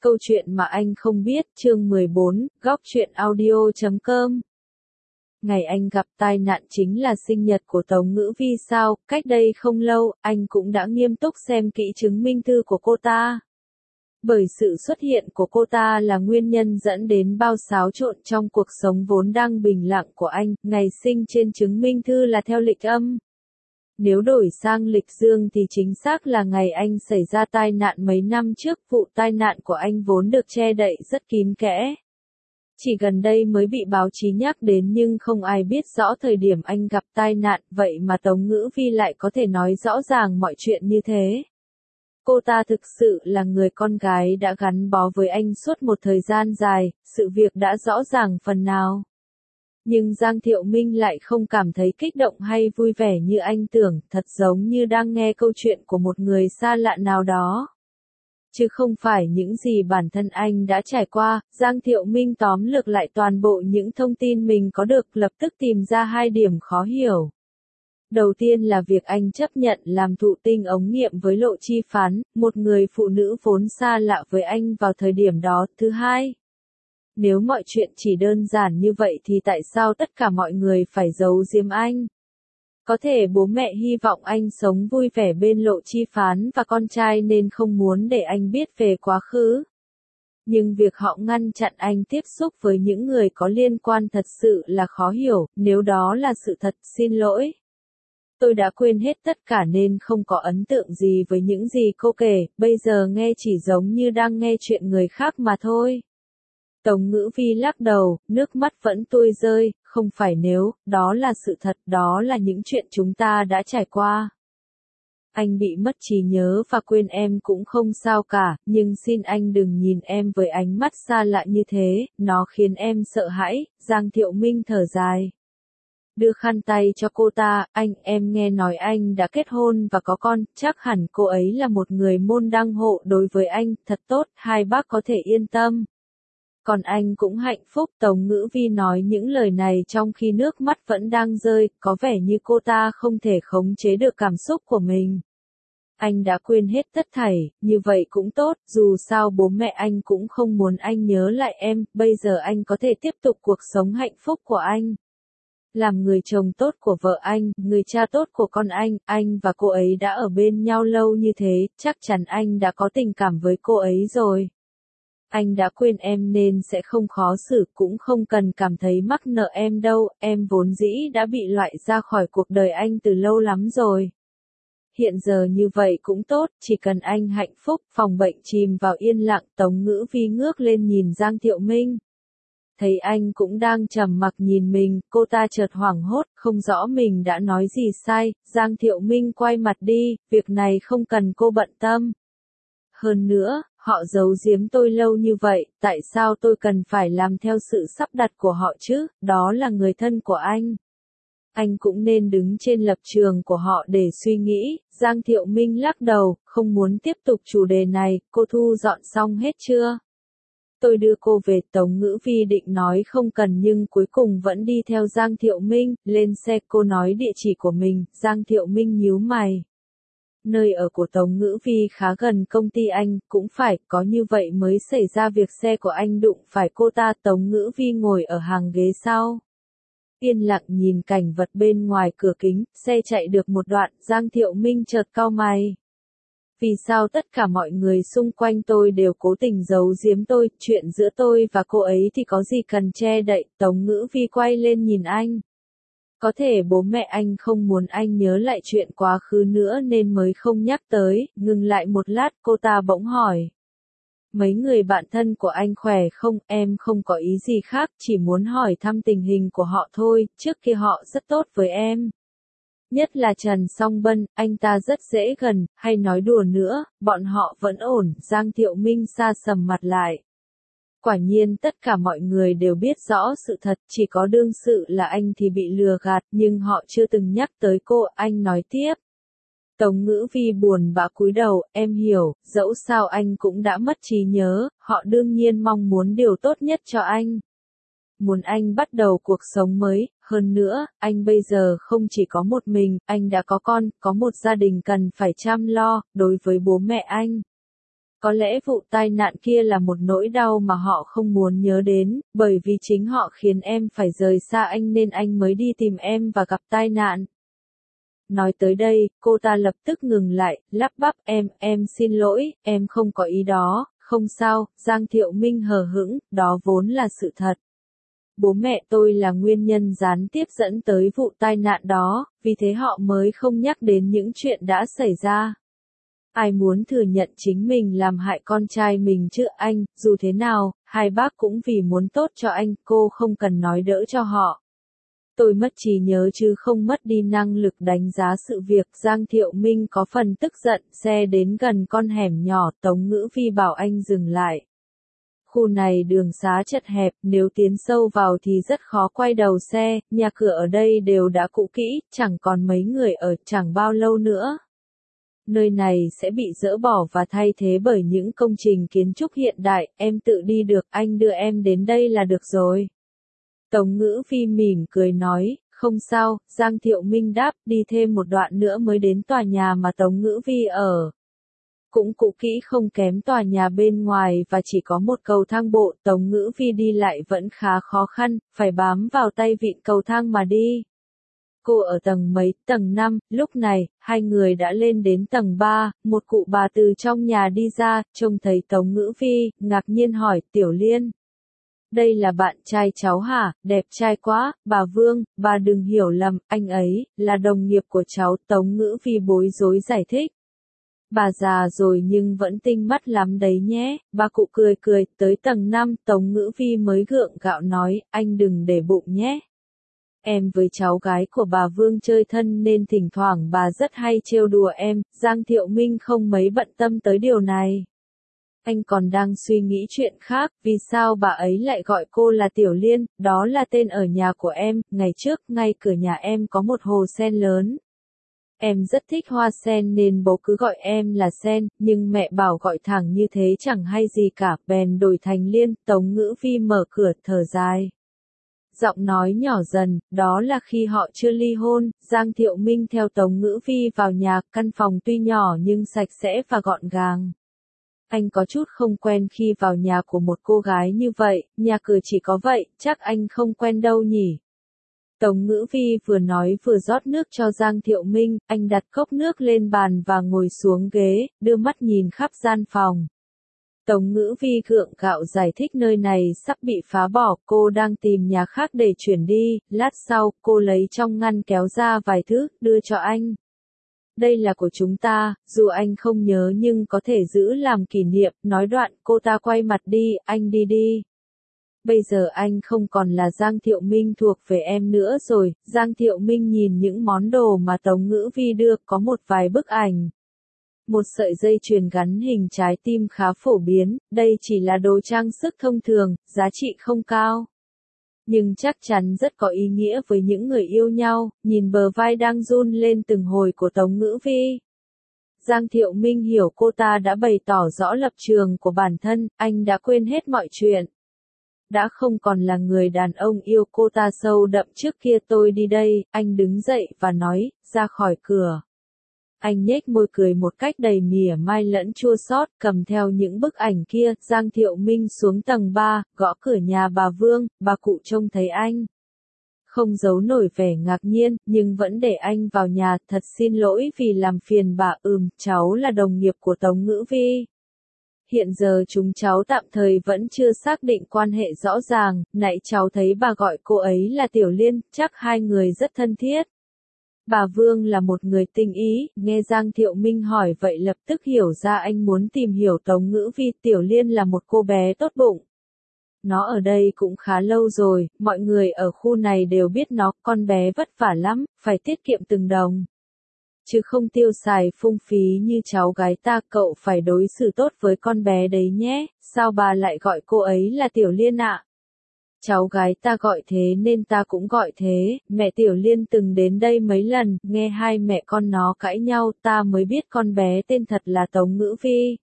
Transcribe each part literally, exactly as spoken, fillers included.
Câu chuyện mà anh không biết, chương mười bốn, góc truyện audio chấm com. Ngày anh gặp tai nạn chính là sinh nhật của Tống Ngữ Vi sao, cách đây không lâu, anh cũng đã nghiêm túc xem kỹ chứng minh thư của cô ta. Bởi sự xuất hiện của cô ta là nguyên nhân dẫn đến bao xáo trộn trong cuộc sống vốn đang bình lặng của anh, ngày sinh trên chứng minh thư là theo lịch âm. Nếu đổi sang lịch dương thì chính xác là ngày anh xảy ra tai nạn mấy năm trước, vụ tai nạn của anh vốn được che đậy rất kín kẽ. Chỉ gần đây mới bị báo chí nhắc đến nhưng không ai biết rõ thời điểm anh gặp tai nạn, vậy mà Tống Ngữ Vi lại có thể nói rõ ràng mọi chuyện như thế. Cô ta thực sự là người con gái đã gắn bó với anh suốt một thời gian dài, sự việc đã rõ ràng phần nào. Nhưng Giang Thiệu Minh lại không cảm thấy kích động hay vui vẻ như anh tưởng, thật giống như đang nghe câu chuyện của một người xa lạ nào đó. Chứ không phải những gì bản thân anh đã trải qua. Giang Thiệu Minh tóm lược lại toàn bộ những thông tin mình có được, lập tức tìm ra hai điểm khó hiểu. Đầu tiên là việc anh chấp nhận làm thụ tinh ống nghiệm với Lộ Chi Phán, một người phụ nữ vốn xa lạ với anh vào thời điểm đó. Thứ hai, nếu mọi chuyện chỉ đơn giản như vậy thì tại sao tất cả mọi người phải giấu giếm anh? Có thể bố mẹ hy vọng anh sống vui vẻ bên Lộ Chi Phán và con trai nên không muốn để anh biết về quá khứ. Nhưng việc họ ngăn chặn anh tiếp xúc với những người có liên quan thật sự là khó hiểu, nếu đó là sự thật, xin lỗi. Tôi đã quên hết tất cả nên không có ấn tượng gì với những gì cô kể, bây giờ nghe chỉ giống như đang nghe chuyện người khác mà thôi. Tống Ngữ Vi lắc đầu, nước mắt vẫn tuôn rơi, không phải nếu, đó là sự thật, đó là những chuyện chúng ta đã trải qua. Anh bị mất trí nhớ và quên em cũng không sao cả, nhưng xin anh đừng nhìn em với ánh mắt xa lạ như thế, nó khiến em sợ hãi. Giang Thiệu Minh thở dài. Đưa khăn tay cho cô ta, anh, em nghe nói anh đã kết hôn và có con, chắc hẳn cô ấy là một người môn đăng hộ đối với anh, thật tốt, hai bác có thể yên tâm. Còn anh cũng hạnh phúc. Tống Ngữ Vi nói những lời này trong khi nước mắt vẫn đang rơi, có vẻ như cô ta không thể khống chế được cảm xúc của mình. Anh đã quên hết tất thảy, như vậy cũng tốt, dù sao bố mẹ anh cũng không muốn anh nhớ lại em, bây giờ anh có thể tiếp tục cuộc sống hạnh phúc của anh. Làm người chồng tốt của vợ anh, người cha tốt của con anh, anh và cô ấy đã ở bên nhau lâu như thế, chắc chắn anh đã có tình cảm với cô ấy rồi. Anh đã quên em nên sẽ không khó xử, cũng không cần cảm thấy mắc nợ em đâu, em vốn dĩ đã bị loại ra khỏi cuộc đời anh từ lâu lắm rồi. Hiện giờ như vậy cũng tốt, chỉ cần anh hạnh phúc. Phòng bệnh chìm vào yên lặng, Tống Ngữ Vi ngước lên nhìn Giang Thiệu Minh. Thấy anh cũng đang trầm mặc nhìn mình, cô ta chợt hoảng hốt, không rõ mình đã nói gì sai. Giang Thiệu Minh quay mặt đi, việc này không cần cô bận tâm. Hơn nữa, họ giấu giếm tôi lâu như vậy, tại sao tôi cần phải làm theo sự sắp đặt của họ chứ, đó là người thân của anh. Anh cũng nên đứng trên lập trường của họ để suy nghĩ. Giang Thiệu Minh lắc đầu, không muốn tiếp tục chủ đề này. Cô thu dọn xong hết chưa? Tôi đưa cô về. Tống Ngữ Vi định nói không cần nhưng cuối cùng vẫn đi theo Giang Thiệu Minh. Lên xe cô nói địa chỉ của mình. Giang Thiệu Minh nhíu mày. Nơi ở của Tống Ngữ Vi khá gần công ty anh, cũng phải, có như vậy mới xảy ra việc xe của anh đụng phải cô ta. Tống Ngữ Vi ngồi ở hàng ghế sau. Yên lặng nhìn cảnh vật bên ngoài cửa kính, xe chạy được một đoạn, Giang Thiệu Minh chợt cau mày. Vì sao tất cả mọi người xung quanh tôi đều cố tình giấu giếm tôi, chuyện giữa tôi và cô ấy thì có gì cần che đậy. Tống Ngữ Vi quay lên nhìn anh. Có thể bố mẹ anh không muốn anh nhớ lại chuyện quá khứ nữa nên mới không nhắc tới. Ngừng lại một lát, cô ta bỗng hỏi. Mấy người bạn thân của anh khỏe không? Em không có ý gì khác, chỉ muốn hỏi thăm tình hình của họ thôi, trước kia họ rất tốt với em. Nhất là Trần Song Bân, anh ta rất dễ gần, hay nói đùa nữa, bọn họ vẫn ổn. Giang Thiệu Minh sa sầm mặt lại. Quả nhiên tất cả mọi người đều biết rõ sự thật, chỉ có đương sự là anh thì bị lừa gạt, nhưng họ chưa từng nhắc tới cô. Anh nói tiếp. Tống Ngữ Vi buồn bã cúi đầu, em hiểu, dẫu sao anh cũng đã mất trí nhớ, họ đương nhiên mong muốn điều tốt nhất cho anh. Muốn anh bắt đầu cuộc sống mới, hơn nữa, anh bây giờ không chỉ có một mình, anh đã có con, có một gia đình cần phải chăm lo, đối với bố mẹ anh. Có lẽ vụ tai nạn kia là một nỗi đau mà họ không muốn nhớ đến, bởi vì chính họ khiến em phải rời xa anh nên anh mới đi tìm em và gặp tai nạn. Nói tới đây, cô ta lập tức ngừng lại, lắp bắp em, em xin lỗi, em không có ý đó, không sao, Giang Thiệu Minh hờ hững, đó vốn là sự thật. Bố mẹ tôi là nguyên nhân gián tiếp dẫn tới vụ tai nạn đó, vì thế họ mới không nhắc đến những chuyện đã xảy ra. Ai muốn thừa nhận chính mình làm hại con trai mình chứ anh, dù thế nào, hai bác cũng vì muốn tốt cho anh, cô không cần nói đỡ cho họ. Tôi mất trí nhớ chứ không mất đi năng lực đánh giá sự việc. Giang Thiệu Minh có phần tức giận, xe đến gần con hẻm nhỏ, Tống Ngữ Phi bảo anh dừng lại. Khu này đường xá chật hẹp, nếu tiến sâu vào thì rất khó quay đầu xe, nhà cửa ở đây đều đã cũ kỹ, chẳng còn mấy người ở, chẳng bao lâu nữa. Nơi này sẽ bị dỡ bỏ và thay thế bởi những công trình kiến trúc hiện đại, em tự đi được, anh đưa em đến đây là được rồi. Tống Ngữ Phi mỉm cười nói, không sao, Giang Thiệu Minh đáp, đi thêm một đoạn nữa mới đến tòa nhà mà Tống Ngữ Phi ở. Cũng cũ kỹ không kém tòa nhà bên ngoài và chỉ có một cầu thang bộ, Tống Ngữ Phi đi lại vẫn khá khó khăn, phải bám vào tay vịn cầu thang mà đi. Cô ở tầng mấy, tầng năm, lúc này, hai người đã lên đến tầng ba, một cụ bà từ trong nhà đi ra, trông thấy Tống Ngữ Phi, ngạc nhiên hỏi, Tiểu Liên. Đây là bạn trai cháu hả, đẹp trai quá, bà Vương, bà đừng hiểu lầm, anh ấy, là đồng nghiệp của cháu, Tống Ngữ Phi bối rối giải thích. Bà già rồi nhưng vẫn tinh mắt lắm đấy nhé, bà cụ cười cười, tới tầng năm, Tống Ngữ Phi mới gượng gạo nói, anh đừng để bụng nhé. Em với cháu gái của bà Vương chơi thân nên thỉnh thoảng bà rất hay trêu đùa em, Giang Thiệu Minh không mấy bận tâm tới điều này. Anh còn đang suy nghĩ chuyện khác, vì sao bà ấy lại gọi cô là Tiểu Liên, đó là tên ở nhà của em, ngày trước, ngay cửa nhà em có một hồ sen lớn. Em rất thích hoa sen nên bố cứ gọi em là Sen, nhưng mẹ bảo gọi thẳng như thế chẳng hay gì cả, bèn đổi thành Liên, Tống Ngữ Phi mở cửa, thở dài. Giọng nói nhỏ dần, đó là khi họ chưa ly hôn, Giang Thiệu Minh theo Tống Ngữ Phi vào nhà, căn phòng tuy nhỏ nhưng sạch sẽ và gọn gàng. Anh có chút không quen khi vào nhà của một cô gái như vậy, nhà cửa chỉ có vậy, chắc anh không quen đâu nhỉ. Tống Ngữ Phi vừa nói vừa rót nước cho Giang Thiệu Minh, anh đặt cốc nước lên bàn và ngồi xuống ghế, đưa mắt nhìn khắp gian phòng. Tống Ngữ Phi gượng gạo giải thích nơi này sắp bị phá bỏ, cô đang tìm nhà khác để chuyển đi, lát sau, cô lấy trong ngăn kéo ra vài thứ, đưa cho anh. Đây là của chúng ta, dù anh không nhớ nhưng có thể giữ làm kỷ niệm, nói đoạn, cô ta quay mặt đi, anh đi đi. Bây giờ anh không còn là Giang Thiệu Minh thuộc về em nữa rồi, Giang Thiệu Minh nhìn những món đồ mà Tống Ngữ Phi đưa, có một vài bức ảnh. Một sợi dây chuyền gắn hình trái tim khá phổ biến, đây chỉ là đồ trang sức thông thường, giá trị không cao. Nhưng chắc chắn rất có ý nghĩa với những người yêu nhau, nhìn bờ vai đang run lên từng hồi của Tống Ngữ Phi. Giang Thiệu Minh hiểu cô ta đã bày tỏ rõ lập trường của bản thân, anh đã quên hết mọi chuyện. Đã không còn là người đàn ông yêu cô ta sâu đậm trước kia. Tôi đi đây, anh đứng dậy và nói, ra khỏi cửa. Anh nhếch môi cười một cách đầy mỉa mai lẫn chua xót, cầm theo những bức ảnh kia, Giang Thiệu Minh xuống tầng ba, gõ cửa nhà bà Vương, bà cụ trông thấy anh. Không giấu nổi vẻ ngạc nhiên, nhưng vẫn để anh vào nhà, thật xin lỗi vì làm phiền bà, ừm, cháu là đồng nghiệp của Tống Ngữ Phi. Hiện giờ chúng cháu tạm thời vẫn chưa xác định quan hệ rõ ràng, nãy cháu thấy bà gọi cô ấy là Tiểu Liên, chắc hai người rất thân thiết. Bà Vương là một người tinh ý, nghe Giang Thiệu Minh hỏi vậy lập tức hiểu ra anh muốn tìm hiểu Tống Ngữ Phi. Tiểu Liên là một cô bé tốt bụng. Nó ở đây cũng khá lâu rồi, mọi người ở khu này đều biết nó, con bé vất vả lắm, phải tiết kiệm từng đồng. Chứ không tiêu xài phung phí như cháu gái ta, cậu phải đối xử tốt với con bé đấy nhé, sao bà lại gọi cô ấy là Tiểu Liên ạ? Cháu gái ta gọi thế nên ta cũng gọi thế, mẹ Tiểu Liên từng đến đây mấy lần, nghe hai mẹ con nó cãi nhau ta mới biết con bé tên thật là Tống Ngữ Phi.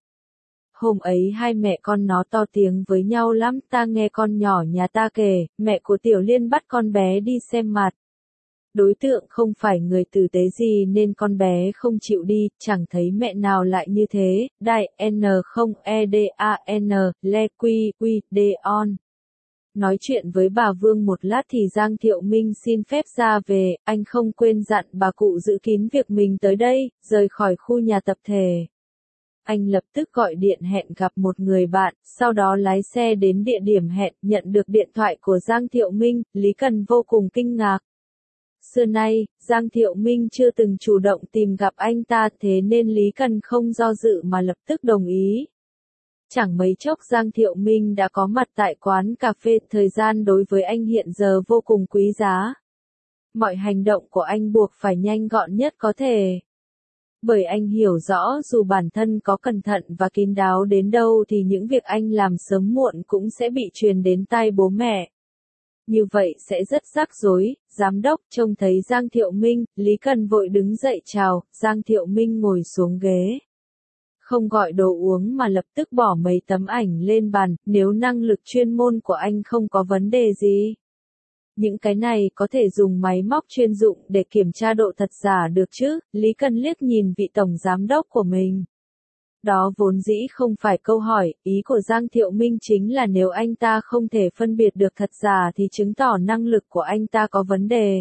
Hôm ấy hai mẹ con nó to tiếng với nhau lắm, ta nghe con nhỏ nhà ta kể, mẹ của Tiểu Liên bắt con bé đi xem mặt. Đối tượng không phải người tử tế gì nên con bé không chịu đi, chẳng thấy mẹ nào lại như thế, đại N không E D A N, le quy, quy, de on. Nói chuyện với bà Vương một lát thì Giang Thiệu Minh xin phép ra về, anh không quên dặn bà cụ giữ kín việc mình tới đây, rời khỏi khu nhà tập thể. Anh lập tức gọi điện hẹn gặp một người bạn, sau đó lái xe đến địa điểm hẹn, nhận được điện thoại của Giang Thiệu Minh, Lý Cần vô cùng kinh ngạc. Xưa nay, Giang Thiệu Minh chưa từng chủ động tìm gặp anh ta, thế nên Lý Cần không do dự mà lập tức đồng ý. Chẳng mấy chốc Giang Thiệu Minh đã có mặt tại quán cà phê, thời gian đối với anh hiện giờ vô cùng quý giá. Mọi hành động của anh buộc phải nhanh gọn nhất có thể. Bởi anh hiểu rõ dù bản thân có cẩn thận và kín đáo đến đâu thì những việc anh làm sớm muộn cũng sẽ bị truyền đến tai bố mẹ. Như vậy sẽ rất rắc rối. Giám đốc trông thấy Giang Thiệu Minh, Lý Cần vội đứng dậy chào, Giang Thiệu Minh ngồi xuống ghế. Không gọi đồ uống mà lập tức bỏ mấy tấm ảnh lên bàn, nếu năng lực chuyên môn của anh không có vấn đề gì. Những cái này có thể dùng máy móc chuyên dụng để kiểm tra độ thật giả được chứ, Lý Cần liếc nhìn vị tổng giám đốc của mình. Đó vốn dĩ không phải câu hỏi, ý của Giang Thiệu Minh chính là nếu anh ta không thể phân biệt được thật giả thì chứng tỏ năng lực của anh ta có vấn đề.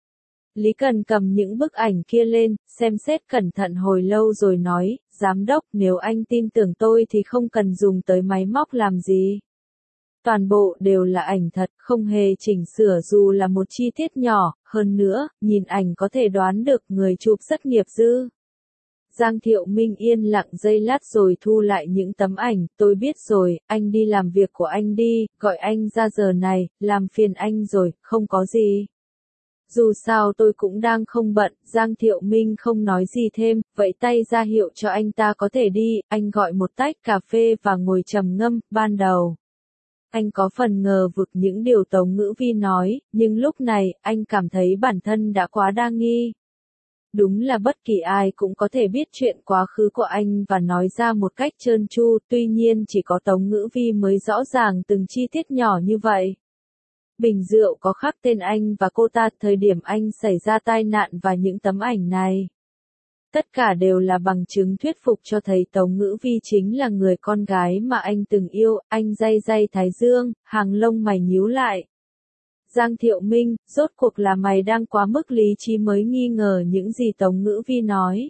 Lý Cần cầm những bức ảnh kia lên, xem xét cẩn thận hồi lâu rồi nói, giám đốc, nếu anh tin tưởng tôi thì không cần dùng tới máy móc làm gì. Toàn bộ đều là ảnh thật, không hề chỉnh sửa dù là một chi tiết nhỏ, hơn nữa, nhìn ảnh có thể đoán được người chụp rất nghiệp dư. Giang Thiệu Minh yên lặng giây lát rồi thu lại những tấm ảnh, tôi biết rồi, anh đi làm việc của anh đi, gọi anh ra giờ này, làm phiền anh rồi, không có gì. Dù sao tôi cũng đang không bận, Giang Thiệu Minh không nói gì thêm, vẫy tay ra hiệu cho anh ta có thể đi, anh gọi một tách cà phê và ngồi trầm ngâm, ban đầu. Anh có phần ngờ vực những điều Tống Ngữ Vi nói, nhưng lúc này, anh cảm thấy bản thân đã quá đa nghi. Đúng là bất kỳ ai cũng có thể biết chuyện quá khứ của anh và nói ra một cách trơn tru, tuy nhiên chỉ có Tống Ngữ Vi mới rõ ràng từng chi tiết nhỏ như vậy. Bình rượu có khắc tên anh và cô ta thời điểm anh xảy ra tai nạn và những tấm ảnh này. Tất cả đều là bằng chứng thuyết phục cho thấy Tống Ngữ Vi chính là người con gái mà anh từng yêu, anh day day thái dương, hàng lông mày nhíu lại. Giang Thiệu Minh, rốt cuộc là mày đang quá mức lý trí mới nghi ngờ những gì Tống Ngữ Vi nói?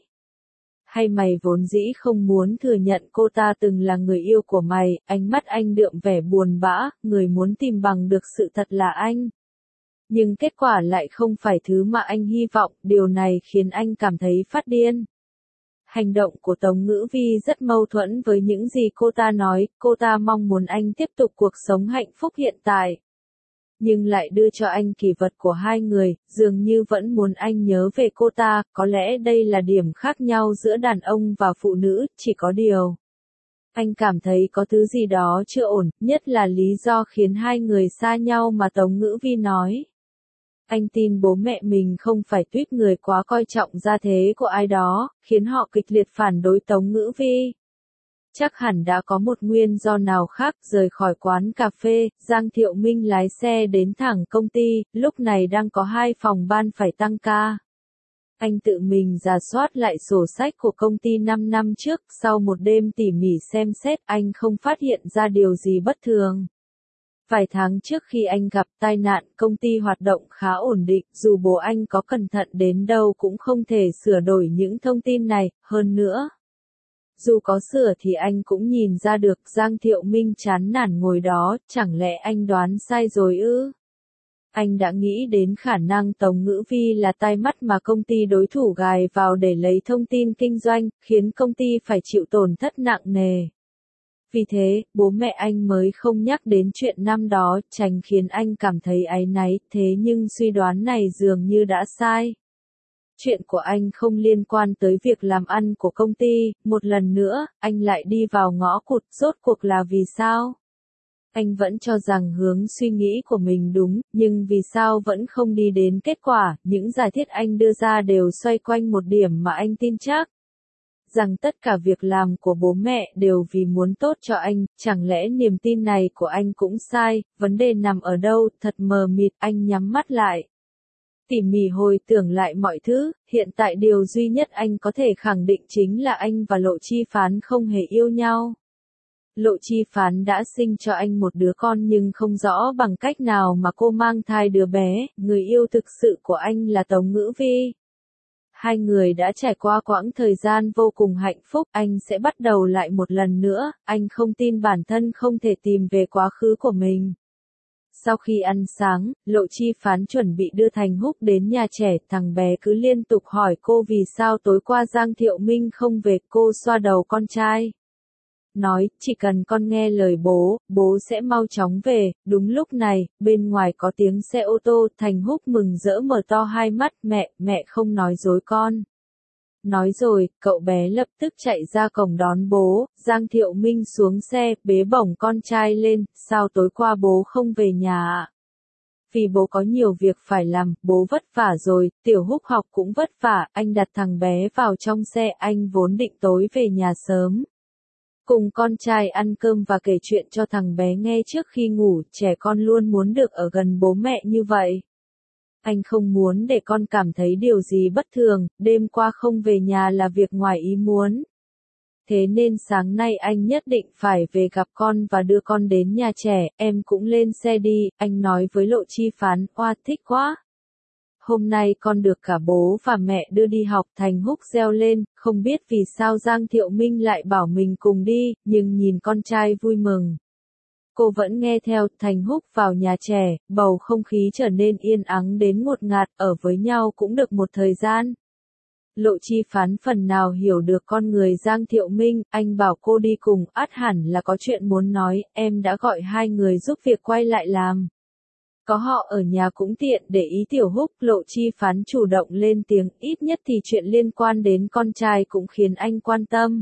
Hay mày vốn dĩ không muốn thừa nhận cô ta từng là người yêu của mày, ánh mắt anh đượm vẻ buồn bã, người muốn tìm bằng được sự thật là anh. Nhưng kết quả lại không phải thứ mà anh hy vọng, điều này khiến anh cảm thấy phát điên. Hành động của Tống Ngữ Vi rất mâu thuẫn với những gì cô ta nói, cô ta mong muốn anh tiếp tục cuộc sống hạnh phúc hiện tại. Nhưng lại đưa cho anh kỷ vật của hai người, dường như vẫn muốn anh nhớ về cô ta, có lẽ đây là điểm khác nhau giữa đàn ông và phụ nữ, chỉ có điều. Anh cảm thấy có thứ gì đó chưa ổn, nhất là lý do khiến hai người xa nhau mà Tống Ngữ Vi nói. Anh tin bố mẹ mình không phải tuýp người quá coi trọng gia thế của ai đó, khiến họ kịch liệt phản đối Tống Ngữ Vi. Chắc hẳn đã có một nguyên do nào khác. Rời khỏi quán cà phê, Giang Thiệu Minh lái xe đến thẳng công ty, lúc này đang có hai phòng ban phải tăng ca. Anh tự mình rà soát lại sổ sách của công ty năm năm trước, sau một đêm tỉ mỉ xem xét, anh không phát hiện ra điều gì bất thường. Vài tháng trước khi anh gặp tai nạn, công ty hoạt động khá ổn định, dù bố anh có cẩn thận đến đâu cũng không thể sửa đổi những thông tin này, hơn nữa. Dù có sửa thì anh cũng nhìn ra được. Giang Thiệu Minh chán nản ngồi đó, chẳng lẽ anh đoán sai rồi ư? Anh đã nghĩ đến khả năng Tống Ngữ Vi là tai mắt mà công ty đối thủ gài vào để lấy thông tin kinh doanh, khiến công ty phải chịu tổn thất nặng nề. Vì thế, bố mẹ anh mới không nhắc đến chuyện năm đó, tránh khiến anh cảm thấy áy náy, thế nhưng suy đoán này dường như đã sai. Chuyện của anh không liên quan tới việc làm ăn của công ty, một lần nữa, anh lại đi vào ngõ cụt, rốt cuộc là vì sao? Anh vẫn cho rằng hướng suy nghĩ của mình đúng, nhưng vì sao vẫn không đi đến kết quả, những giải thích anh đưa ra đều xoay quanh một điểm mà anh tin chắc. Rằng tất cả việc làm của bố mẹ đều vì muốn tốt cho anh, chẳng lẽ niềm tin này của anh cũng sai, vấn đề nằm ở đâu, thật mờ mịt, anh nhắm mắt lại. Tỉ mỉ hồi tưởng lại mọi thứ, hiện tại điều duy nhất anh có thể khẳng định chính là anh và Lộ Chi Phán không hề yêu nhau. Lộ Chi Phán đã sinh cho anh một đứa con nhưng không rõ bằng cách nào mà cô mang thai đứa bé, người yêu thực sự của anh là Tống Ngữ Vi. Hai người đã trải qua quãng thời gian vô cùng hạnh phúc, anh sẽ bắt đầu lại một lần nữa, anh không tin bản thân không thể tìm về quá khứ của mình. Sau khi ăn sáng, Lộ Chi Phán chuẩn bị đưa Thành Húc đến nhà trẻ, thằng bé cứ liên tục hỏi cô vì sao tối qua Giang Thiệu Minh không về, cô xoa đầu con trai. Nói, chỉ cần con nghe lời bố, bố sẽ mau chóng về. Đúng lúc này, bên ngoài có tiếng xe ô tô, Thành Húc mừng rỡ mở to hai mắt, mẹ, mẹ không nói dối con. Nói rồi, cậu bé lập tức chạy ra cổng đón bố, Giang Thiệu Minh xuống xe, bế bổng con trai lên, sao tối qua bố không về nhà ạ? Vì bố có nhiều việc phải làm, bố vất vả rồi, Tiểu Húc học cũng vất vả, anh đặt thằng bé vào trong xe, anh vốn định tối về nhà sớm. Cùng con trai ăn cơm và kể chuyện cho thằng bé nghe trước khi ngủ, trẻ con luôn muốn được ở gần bố mẹ như vậy. Anh không muốn để con cảm thấy điều gì bất thường, đêm qua không về nhà là việc ngoài ý muốn. Thế nên sáng nay anh nhất định phải về gặp con và đưa con đến nhà trẻ, em cũng lên xe đi, anh nói với Lộ Chi Phán, oa thích quá. Hôm nay con được cả bố và mẹ đưa đi học. Thành Húc reo lên, không biết vì sao Giang Thiệu Minh lại bảo mình cùng đi, nhưng nhìn con trai vui mừng. Cô vẫn nghe theo. Thành Húc vào nhà trẻ, bầu không khí trở nên yên ắng đến ngột ngạt, ở với nhau cũng được một thời gian. Lộ Chi Phán phần nào hiểu được con người Giang Thiệu Minh, anh bảo cô đi cùng, ắt hẳn là có chuyện muốn nói, em đã gọi hai người giúp việc quay lại làm. Có họ ở nhà cũng tiện để ý Tiểu Húc. Lộ Chi Phán chủ động lên tiếng, ít nhất thì chuyện liên quan đến con trai cũng khiến anh quan tâm.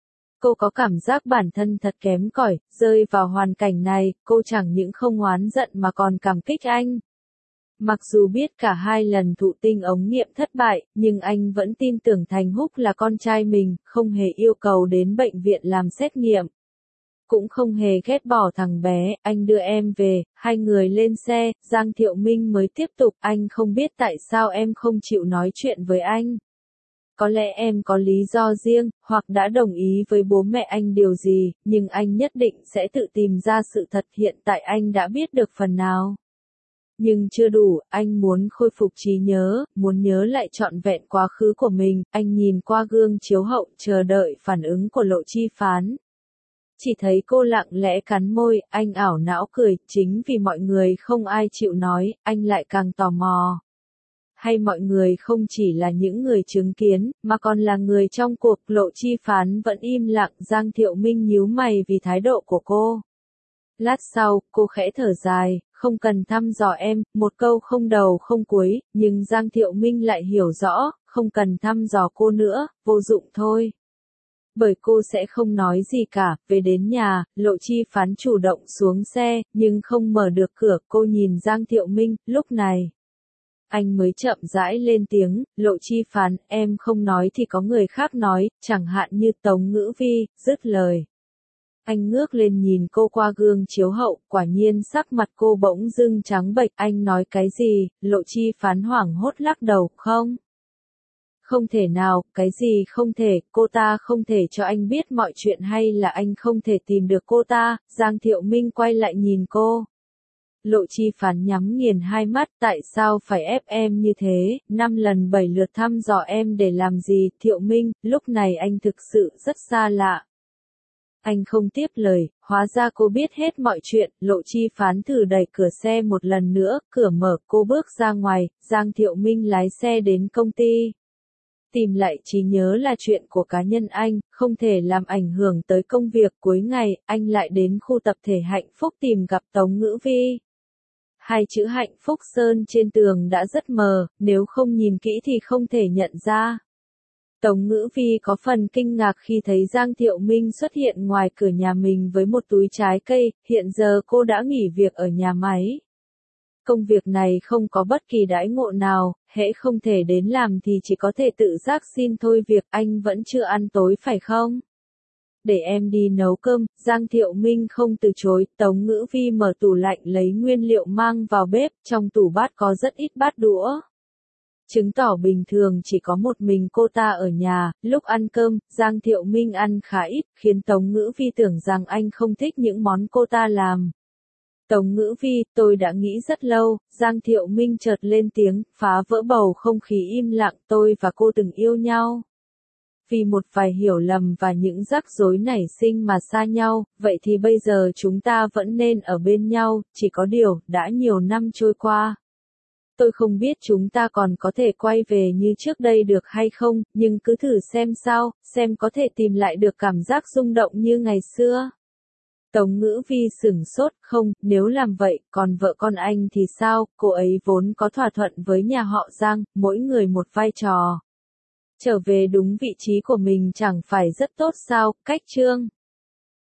Cô có cảm giác bản thân thật kém cỏi, rơi vào hoàn cảnh này, cô chẳng những không oán giận mà còn cảm kích anh. Mặc dù biết cả hai lần thụ tinh ống nghiệm thất bại, nhưng anh vẫn tin tưởng Thành Húc là con trai mình, không hề yêu cầu đến bệnh viện làm xét nghiệm. Cũng không hề ghét bỏ thằng bé, anh đưa em về, hai người lên xe, Giang Thiệu Minh mới tiếp tục, anh không biết tại sao em không chịu nói chuyện với anh. Có lẽ em có lý do riêng, hoặc đã đồng ý với bố mẹ anh điều gì, nhưng anh nhất định sẽ tự tìm ra sự thật, hiện tại anh đã biết được phần nào. Nhưng chưa đủ, anh muốn khôi phục trí nhớ, muốn nhớ lại trọn vẹn quá khứ của mình, anh nhìn qua gương chiếu hậu, chờ đợi phản ứng của Lộ Chi Phán. Chỉ thấy cô lặng lẽ cắn môi, anh ảo não cười, chính vì mọi người không ai chịu nói, anh lại càng tò mò. Hay mọi người không chỉ là những người chứng kiến, mà còn là người trong cuộc. Lộ Chi Phán vẫn im lặng, Giang Thiệu Minh nhíu mày vì thái độ của cô. Lát sau, cô khẽ thở dài, không cần thăm dò em, một câu không đầu không cuối, nhưng Giang Thiệu Minh lại hiểu rõ, không cần thăm dò cô nữa, vô dụng thôi. Bởi cô sẽ không nói gì cả. Về đến nhà, Lộ Chi Phán chủ động xuống xe, nhưng không mở được cửa, cô nhìn Giang Thiệu Minh, lúc này. Anh mới chậm rãi lên tiếng, Lộ Chi Phán, em không nói thì có người khác nói, chẳng hạn như Tống Ngữ Vi, dứt lời. Anh ngước lên nhìn cô qua gương chiếu hậu, quả nhiên sắc mặt cô bỗng dưng trắng bệch, anh nói cái gì? Lộ Chi Phán hoảng hốt lắc đầu, không. Không thể nào, cái gì không thể, cô ta không thể cho anh biết mọi chuyện hay là anh không thể tìm được cô ta? Giang Thiệu Minh quay lại nhìn cô. Lộ Chi Phán nhắm nghiền hai mắt, tại sao phải ép em như thế, năm lần bảy lượt thăm dò em để làm gì? Thiệu Minh, lúc này anh thực sự rất xa lạ. Anh không tiếp lời, hóa ra cô biết hết mọi chuyện. Lộ Chi Phán thử đẩy cửa xe một lần nữa, cửa mở, cô bước ra ngoài, Giang Thiệu Minh lái xe đến công ty. Tìm lại trí nhớ là chuyện của cá nhân anh, không thể làm ảnh hưởng tới công việc. Cuối ngày, anh lại đến khu tập thể Hạnh Phúc tìm gặp Tống Ngữ Vi. Hai chữ Hạnh Phúc sơn trên tường đã rất mờ, nếu không nhìn kỹ thì không thể nhận ra. Tống Ngữ Vi có phần kinh ngạc khi thấy Giang Thiệu Minh xuất hiện ngoài cửa nhà mình với một túi trái cây, hiện giờ cô đã nghỉ việc ở nhà máy. Công việc này không có bất kỳ đãi ngộ nào, hễ không thể đến làm thì chỉ có thể tự giác xin thôi việc. Anh vẫn chưa ăn tối phải không? Để em đi nấu cơm. Giang Thiệu Minh không từ chối. Tống Ngữ Vi mở tủ lạnh lấy nguyên liệu mang vào bếp, trong tủ bát có rất ít bát đũa. Chứng tỏ bình thường chỉ có một mình cô ta ở nhà, lúc ăn cơm, Giang Thiệu Minh ăn khá ít, khiến Tống Ngữ Vi tưởng rằng anh không thích những món cô ta làm. Tống Ngữ Vi, tôi đã nghĩ rất lâu, Giang Thiệu Minh chợt lên tiếng, phá vỡ bầu không khí im lặng, tôi và cô từng yêu nhau. Vì một vài hiểu lầm và những rắc rối nảy sinh mà xa nhau, vậy thì bây giờ chúng ta vẫn nên ở bên nhau, chỉ có điều, đã nhiều năm trôi qua. Tôi không biết chúng ta còn có thể quay về như trước đây được hay không, nhưng cứ thử xem sao, xem có thể tìm lại được cảm giác rung động như ngày xưa. Tống Ngữ Vi sửng sốt, không, nếu làm vậy, còn vợ con anh thì sao, cô ấy vốn có thỏa thuận với nhà họ Giang, mỗi người một vai trò. Trở về đúng vị trí của mình chẳng phải rất tốt sao, cách Trương.